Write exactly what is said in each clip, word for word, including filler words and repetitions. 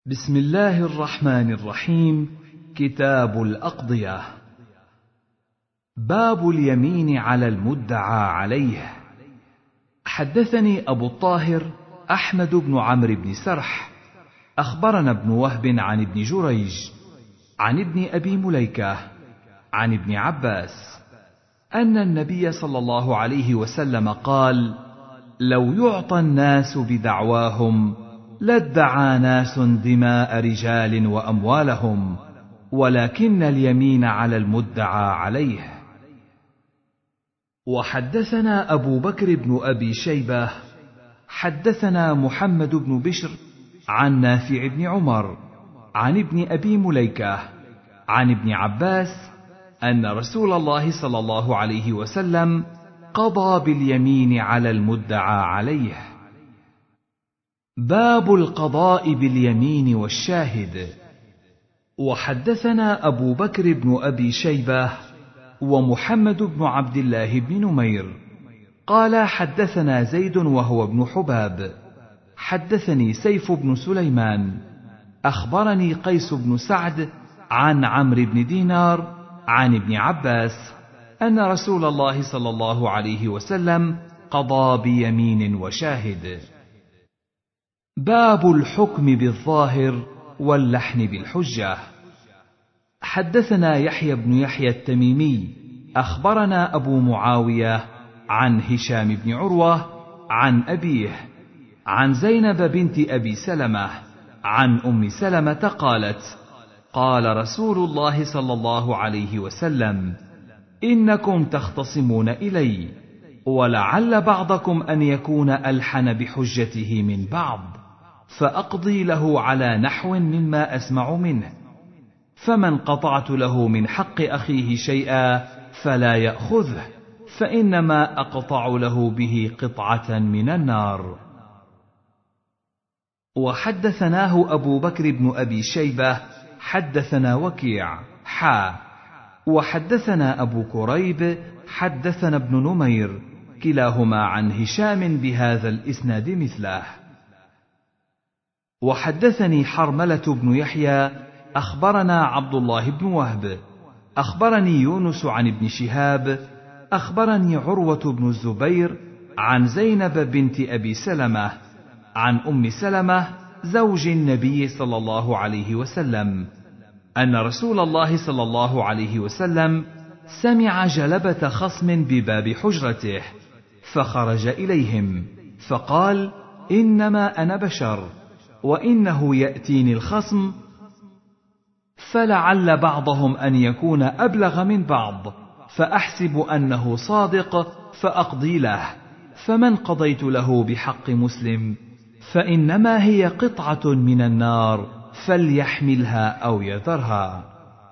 بسم الله الرحمن الرحيم. كتاب الأقضية. باب اليمين على المدعى عليه. حدثني أبو الطاهر أحمد بن عمرو بن سرح أخبرنا ابن وهب عن ابن جريج عن ابن أبي مليكة عن ابن عباس أن النبي صلى الله عليه وسلم قال: لو يعطى الناس بدعواهم لادعى ناس دماء رجال وأموالهم، ولكن اليمين على المدعى عليه. وحدثنا أبو بكر بن أبي شيبة حدثنا محمد بن بشر عن نافع بن عمر عن ابن أبي مليكة عن ابن عباس أن رسول الله صلى الله عليه وسلم قضى باليمين على المدعى عليه. باب القضاء باليمين والشاهد. وحدثنا أبو بكر بن أبي شيبة ومحمد بن عبد الله بن نمير قال حدثنا زيد وهو ابن حباب حدثني سيف بن سليمان أخبرني قيس بن سعد عن عمرو بن دينار عن ابن عباس أن رسول الله صلى الله عليه وسلم قضى بيمين وشاهد. باب الحكم بالظاهر واللحن بالحجة. حدثنا يحيى بن يحيى التميمي أخبرنا أبو معاوية عن هشام بن عروة عن أبيه عن زينب بنت أبي سلمة عن أم سلمة قالت: قال رسول الله صلى الله عليه وسلم: إنكم تختصمون إلي، ولعل بعضكم أن يكون ألحن بحجته من بعض، فأقضي له على نحو مما أسمع منه، فمن قطعت له من حق أخيه شيئا فلا يأخذه، فإنما أقطع له به قطعة من النار. وحدثناه أبو بكر بن أبي شيبة حدثنا وكيع حا وحدثنا أبو كريب حدثنا ابن نمير كلاهما عن هشام بهذا الإسناد مثله. وحدثني حرملة بن يحيى أخبرنا عبد الله بن وهب أخبرني يونس عن ابن شهاب أخبرني عروة بن الزبير عن زينب بنت أبي سلمة عن أم سلمة زوج النبي صلى الله عليه وسلم أن رسول الله صلى الله عليه وسلم سمع جلبة خصم بباب حجرته، فخرج إليهم فقال: إنما أنا بشر، وإنه يأتيني الخصم، فلعل بعضهم أن يكون أبلغ من بعض، فأحسب أنه صادق فأقضي له، فمن قضيت له بحق مسلم فإنما هي قطعة من النار، فليحملها أو يذرها.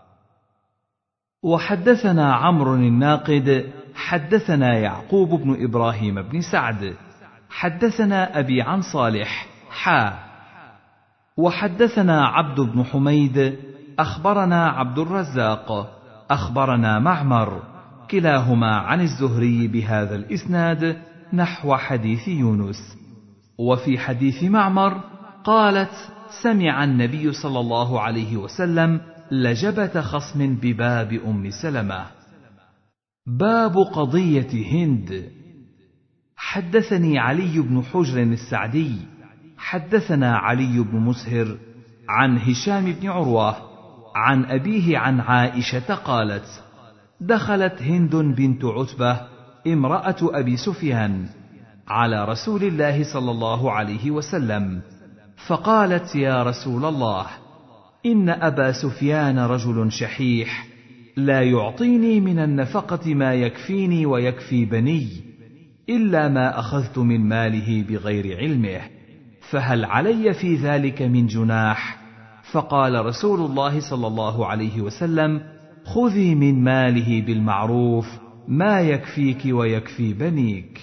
وحدثنا عمرو الناقد حدثنا يعقوب بن إبراهيم بن سعد حدثنا أبي عن صالح حا وحدثنا عبد بن حميد أخبرنا عبد الرزاق أخبرنا معمر كلاهما عن الزهري بهذا الإسناد نحو حديث يونس. وفي حديث معمر قالت: سمع النبي صلى الله عليه وسلم لجبة خصم بباب أم سلمة. باب قضية هند. حدثني علي بن حجر السعدي حدثنا علي بن مسهر عن هشام بن عروة عن أبيه عن عائشة قالت: دخلت هند بنت عتبة امرأة أبي سفيان على رسول الله صلى الله عليه وسلم، فقالت: يا رسول الله، إن أبا سفيان رجل شحيح لا يعطيني من النفقة ما يكفيني ويكفي بني إلا ما أخذت من ماله بغير علمه، فهل علي في ذلك من جناح؟ فقال رسول الله صلى الله عليه وسلم: خذي من ماله بالمعروف ما يكفيك ويكفي بنيك.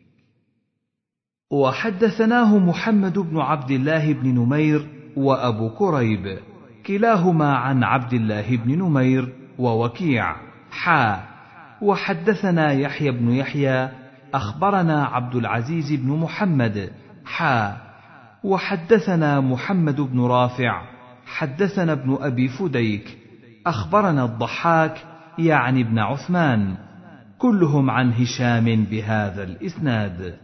وحدثناه محمد بن عبد الله بن نمير وأبو كريب كلاهما عن عبد الله بن نمير ووكيع حا وحدثنا يحيى بن يحيى أخبرنا عبد العزيز بن محمد حا وحدثنا محمد بن رافع حدثنا ابن أبي فديك أخبرنا الضحاك يعني ابن عثمان، كلهم عن هشام بهذا الإسناد.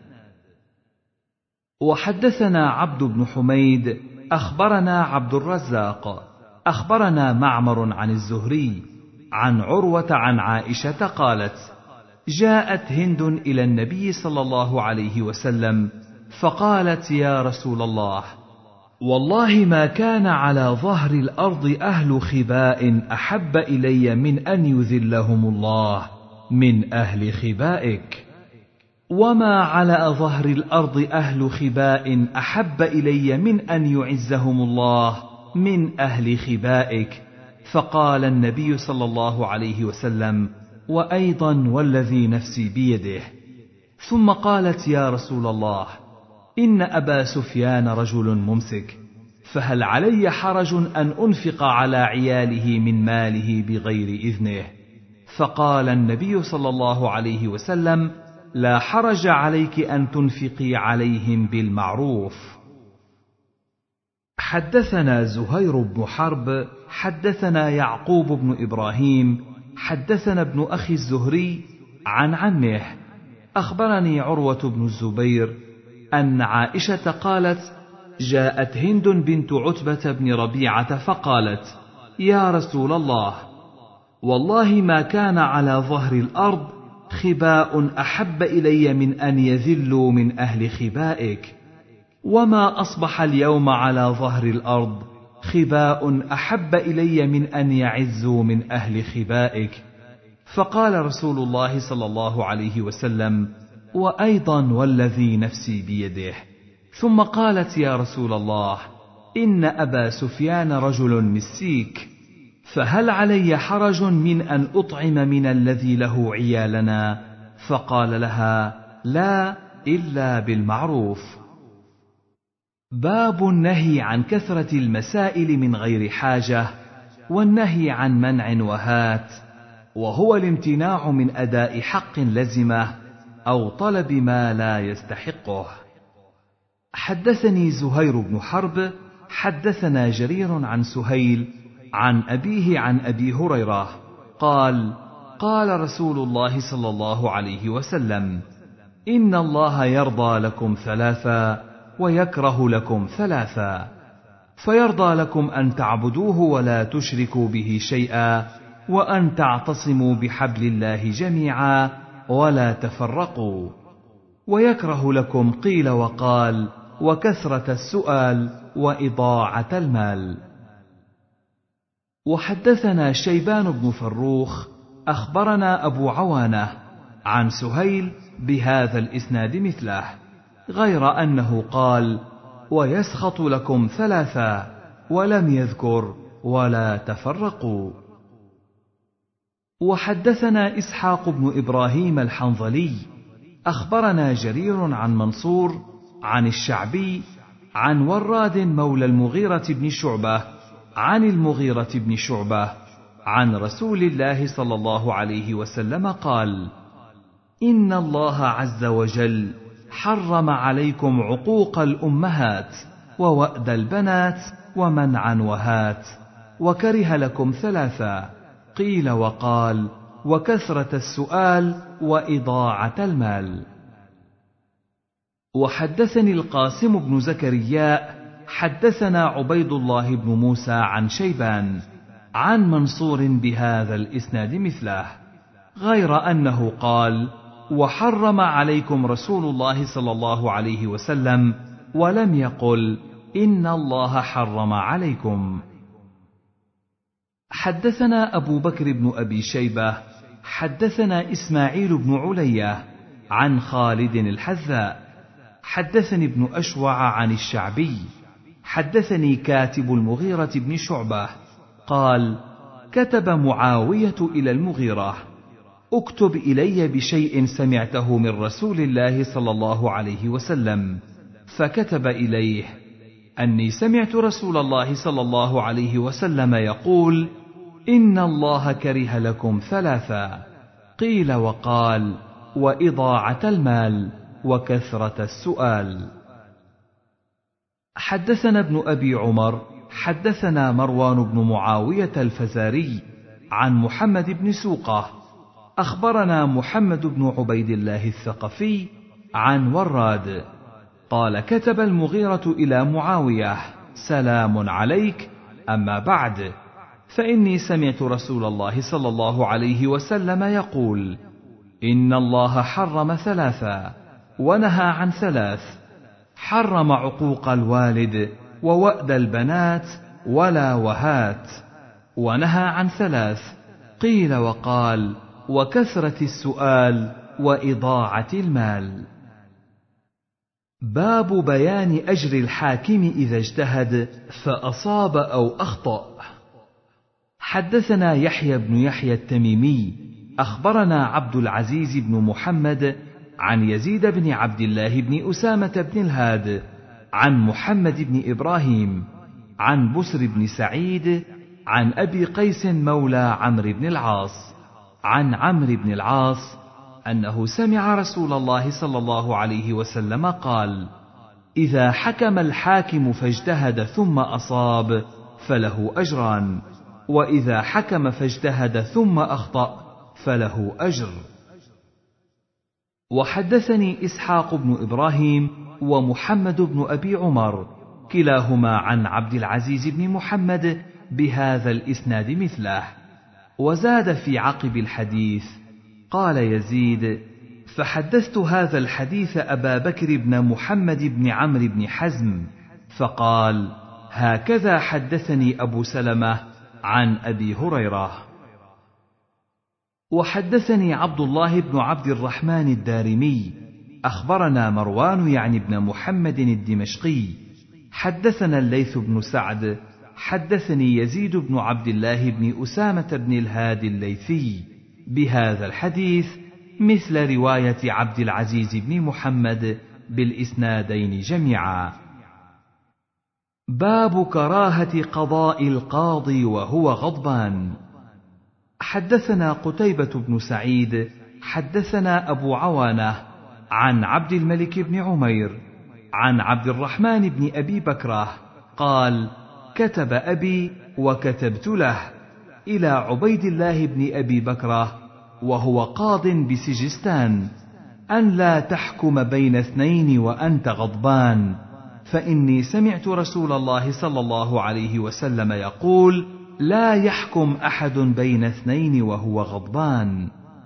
وحدثنا عبد بن حميد أخبرنا عبد الرزاق أخبرنا معمر عن الزهري عن عروة عن عائشة قالت: جاءت هند إلى النبي صلى الله عليه وسلم فقالت: يا رسول الله، والله ما كان على ظهر الأرض أهل خباء أحب إلي من أن يذلهم الله من أهل خبائك، وما على ظهر الأرض أهل خباء أحب إلي من أن يعزهم الله من أهل خبائك. فقال النبي صلى الله عليه وسلم: وأيضا والذي نفسي بيده. ثم قالت: يا رسول الله، إن أبا سفيان رجل ممسك، فهل علي حرج أن أنفق على عياله من ماله بغير إذنه؟ فقال النبي صلى الله عليه وسلم: لا حرج عليك أن تنفقي عليهم بالمعروف. حدثنا زهير بن حرب حدثنا يعقوب بن إبراهيم حدثنا ابن أخي الزهري عن عمه أخبرني عروة بن الزبير أن عائشة قالت: جاءت هند بنت عتبة بن ربيعة فقالت: يا رسول الله، والله ما كان على ظهر الأرض خباء أحب إلي من أن يذلوا من أهل خبائك، وما أصبح اليوم على ظهر الأرض خباء أحب إلي من أن يعزوا من أهل خبائك. فقال رسول الله صلى الله عليه وسلم: وأيضا والذي نفسي بيده. ثم قالت: يا رسول الله، إن أبا سفيان رجل مسيك، فهل علي حرج من أن أطعم من الذي له عيالنا؟ فقال لها: لا، إلا بالمعروف. باب النهي عن كثرة المسائل من غير حاجة، والنهي عن منع وهات، وهو الامتناع من أداء حق لزمه أو طلب ما لا يستحقه. حدثني زهير بن حرب حدثنا جرير عن سهيل عن أبيه عن أبي هريرة قال: قال رسول الله صلى الله عليه وسلم: إن الله يرضى لكم ثلاثا ويكره لكم ثلاثا، فيرضى لكم أن تعبدوه ولا تشركوا به شيئا، وأن تعتصموا بحبل الله جميعا ولا تفرقوا، ويكره لكم قيل وقال وكثرة السؤال وإضاعة المال. وحدثنا شيبان بن فروخ أخبرنا أبو عوانة عن سهيل بهذا الإسناد مثله، غير أنه قال: ويسخط لكم ثلاثا، ولم يذكر ولا تفرقوا. وحدثنا إسحاق بن إبراهيم الحنظلي أخبرنا جرير عن منصور عن الشعبي عن وراد مولى المغيرة بن شعبة عن المغيرة بن شعبة عن رسول الله صلى الله عليه وسلم قال: إن الله عز وجل حرم عليكم عقوق الأمهات ووأد البنات ومنعا وهات، وكره لكم ثلاثا، قيل وقال وكثرة السؤال وإضاعة المال. وحدثني القاسم بن زكرياء حدثنا عبيد الله بن موسى عن شيبان عن منصور بهذا الإسناد مثله، غير أنه قال: وحرم عليكم رسول الله صلى الله عليه وسلم، ولم يقل إن الله حرم عليكم. حدثنا أبو بكر بن أبي شيبة حدثنا إسماعيل بن علية عن خالد الحذاء حدثني ابن أشوع عن الشعبي حدثني كاتب المغيرة بن شعبة قال: كتب معاوية إلى المغيرة: اكتب إلي بشيء سمعته من رسول الله صلى الله عليه وسلم. فكتب إليه: أني سمعت رسول الله صلى الله عليه وسلم يقول: إن الله كره لكم ثلاثا، قيل وقال وإضاعة المال وكثرة السؤال. حدثنا ابن أبي عمر حدثنا مروان بن معاوية الفزاري عن محمد بن سوقة أخبرنا محمد بن عبيد الله الثقفي عن وراد قال كتب المغيرة إلى معاوية: سلام عليك، أما بعد، فإني سمعت رسول الله صلى الله عليه وسلم يقول: إن الله حرم ثلاثا ونهى عن ثلاث، حرم عقوق الوالد ووأد البنات ولا وهات، ونهى عن ثلاث، قيل وقال وكثرة السؤال وإضاعة المال. باب بيان أجر الحاكم إذا اجتهد فأصاب أو أخطأ. حدثنا يحيى بن يحيى التميمي أخبرنا عبد العزيز بن محمد عن يزيد بن عبد الله بن أسامة بن الهاد عن محمد بن إبراهيم عن بسر بن سعيد عن أبي قيس مولى عمرو بن العاص عن عمرو بن العاص أنه سمع رسول الله صلى الله عليه وسلم قال: إذا حكم الحاكم فاجتهد ثم أصاب فله أجران، وإذا حكم فاجتهد ثم أخطأ فله أجر. وحدثني إسحاق بن إبراهيم ومحمد بن أبي عمر كلاهما عن عبد العزيز بن محمد بهذا الإسناد مثله، وزاد في عقب الحديث: قال يزيد: فحدثت هذا الحديث أبا بكر بن محمد بن عمرو بن حزم، فقال: هكذا حدثني أبو سلمة عن أبي هريرة. وحدثني عبد الله بن عبد الرحمن الدارمي أخبرنا مروان يعني بن محمد الدمشقي حدثنا الليث بن سعد حدثني يزيد بن عبد الله بن أسامة بن الهادي الليثي بهذا الحديث مثل رواية عبد العزيز بن محمد بالإسنادين جميعا. باب كراهة قضاء القاضي وهو غضبان. حدثنا قتيبة بن سعيد حدثنا أبو عوانة عن عبد الملك بن عمير عن عبد الرحمن بن أبي بكرة قال: كتب أبي وكتبت له إلى عبيد الله بن أبي بكرة وهو قاض بسجستان أن لا تحكم بين اثنين وأنت غضبان، فإني سمعت رسول الله صلى الله عليه وسلم يقول: لا يحكم أحد بين اثنين وهو غضبان.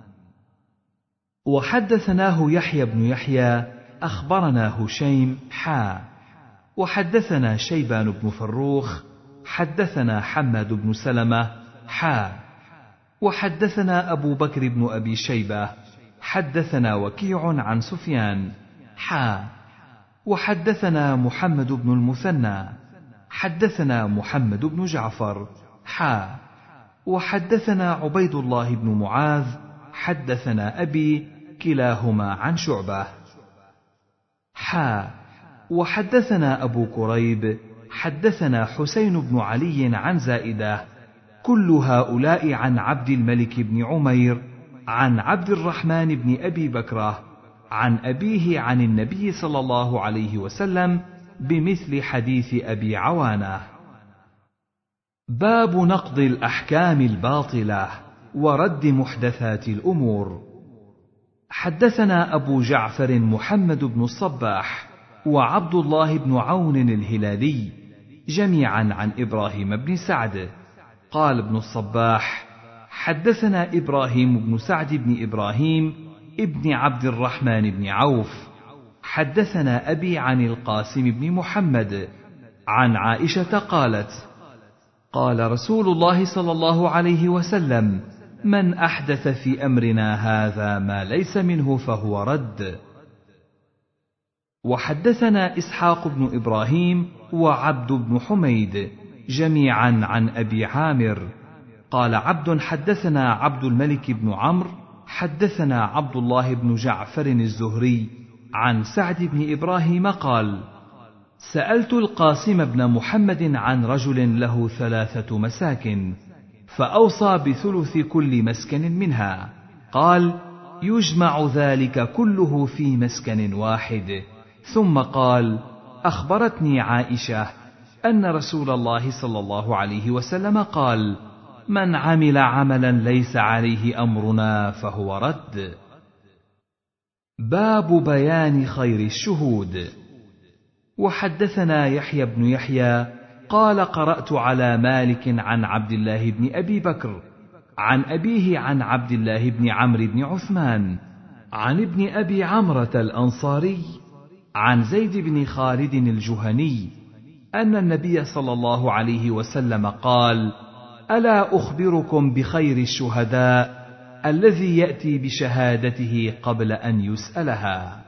وحدثناه يحيى بن يحيى أخبرنا هشيم حا وحدثنا شيبان بن فروخ حدثنا حماد بن سلمة حا وحدثنا أبو بكر بن أبي شيبة حدثنا وكيع عن سفيان حا وحدثنا محمد بن المثنى حدثنا محمد بن جعفر حا وحدثنا عبيد الله بن معاذ حدثنا أبي كلاهما عن شعبة حا وحدثنا أبو كريب حدثنا حسين بن علي عن زائدة كل هؤلاء عن عبد الملك بن عمير عن عبد الرحمن بن أبي بكرة عن أبيه عن النبي صلى الله عليه وسلم بمثل حديث أبي عوانة. باب نقض الأحكام الباطلة ورد محدثات الأمور. حدثنا أبو جعفر محمد بن الصباح وعبد الله بن عون الهلالي جميعا عن إبراهيم بن سعد قال ابن الصباح: حدثنا إبراهيم بن سعد بن إبراهيم ابن عبد الرحمن بن عوف حدثنا أبي عن القاسم بن محمد عن عائشة قالت: قال رسول الله صلى الله عليه وسلم: من أحدث في أمرنا هذا ما ليس منه فهو رد. وحدثنا إسحاق بن إبراهيم وعبد بن حميد جميعا عن أبي عامر قال عبد: حدثنا عبد الملك بن عمرو حدثنا عبد الله بن جعفر الزهري عن سعد بن إبراهيم قال: سألت القاسم بن محمد عن رجل له ثلاثة مساكن فأوصى بثلث كل مسكن منها، قال: يجمع ذلك كله في مسكن واحد، ثم قال: أخبرتني عائشة أن رسول الله صلى الله عليه وسلم قال: من عمل عملا ليس عليه أمرنا فهو رد. باب بيان خير الشهود. وحدثنا يحيى بن يحيى قال: قرأت على مالك عن عبد الله بن أبي بكر عن أبيه عن عبد الله بن عمرو بن عثمان عن ابن أبي عمرة الأنصاري عن زيد بن خالد الجهني أن النبي صلى الله عليه وسلم قال: ألا أخبركم بخير الشهداء الذي يأتي بشهادته قبل أن يسألها.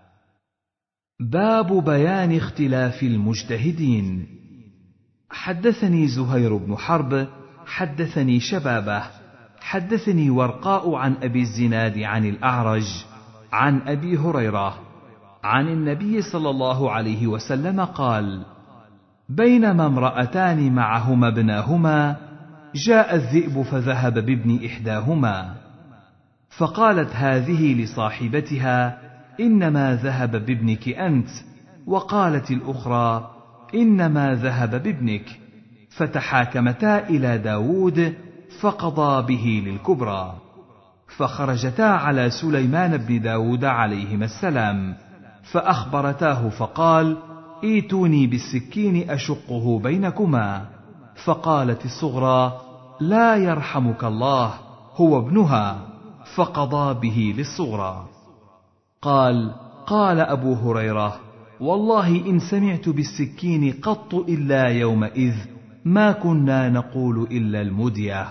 باب بيان اختلاف المجتهدين. حدثني زهير بن حرب حدثني شبابه حدثني ورقاء عن أبي الزناد عن الأعرج عن أبي هريرة عن النبي صلى الله عليه وسلم قال: بينما امرأتان معهما ابناهما جاء الذئب فذهب بابن إحداهما، فقالت هذه لصاحبتها: إنما ذهب بابنك أنت، وقالت الأخرى: إنما ذهب بابنك، فتحاكمتا إلى داود فقضى به للكبرى، فخرجتا على سليمان بن داود عليهما السلام فأخبرتاه فقال: ائتوني بالسكين أشقه بينكما، فقالت الصغرى: لا يرحمك الله، هو ابنها، فقضى به للصغرى. قال: قال أبو هريرة: والله إن سمعت بالسكين قط إلا يومئذ ما كنا نقول إلا المدية.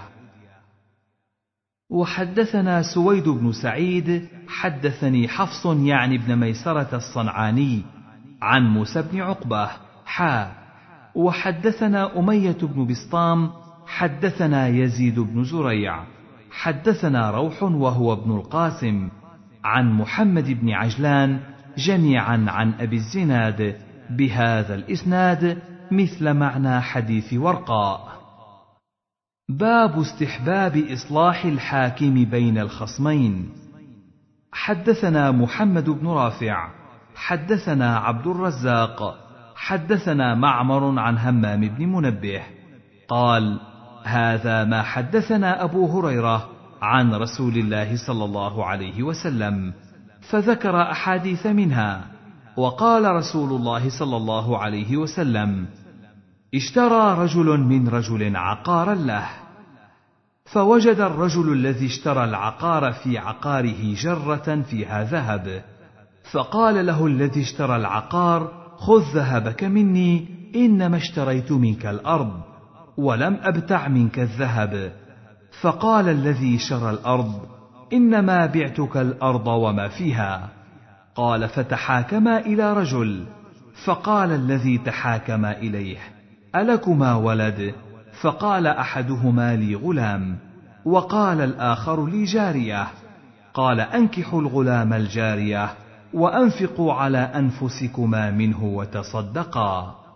وحدثنا سويد بن سعيد حدثني حفص يعني ابن ميسرة الصنعاني عن موسى بن عقبة حا وحدثنا أمية بن بسطام حدثنا يزيد بن زريع حدثنا روح وهو ابن القاسم عن محمد بن عجلان جميعا عن أبي الزناد بهذا الإسناد مثل معنى حديث ورقاء. باب استحباب إصلاح الحاكم بين الخصمين. حدثنا محمد بن رافع حدثنا عبد الرزاق حدثنا معمر عن همام بن منبه قال: هذا ما حدثنا أبو هريرة عن رسول الله صلى الله عليه وسلم، فذكر أحاديث منها، وقال رسول الله صلى الله عليه وسلم: اشترى رجل من رجل عقارا له، فوجد الرجل الذي اشترى العقار في عقاره جرة فيها ذهب، فقال له الذي اشترى العقار: خذ ذهبك مني، إنما اشتريت منك الأرض ولم أبتع منك الذهب. فقال الذي شرى الأرض: إنما بعتك الأرض وما فيها. قال: فتحاكما إلى رجل، فقال الذي تحاكما إليه: ألكما ولد؟ فقال أحدهما: لي غلام، وقال الآخر: لي جارية. قال: أنكحوا الغلام الجارية وأنفقوا على أنفسكما منه وتصدقا.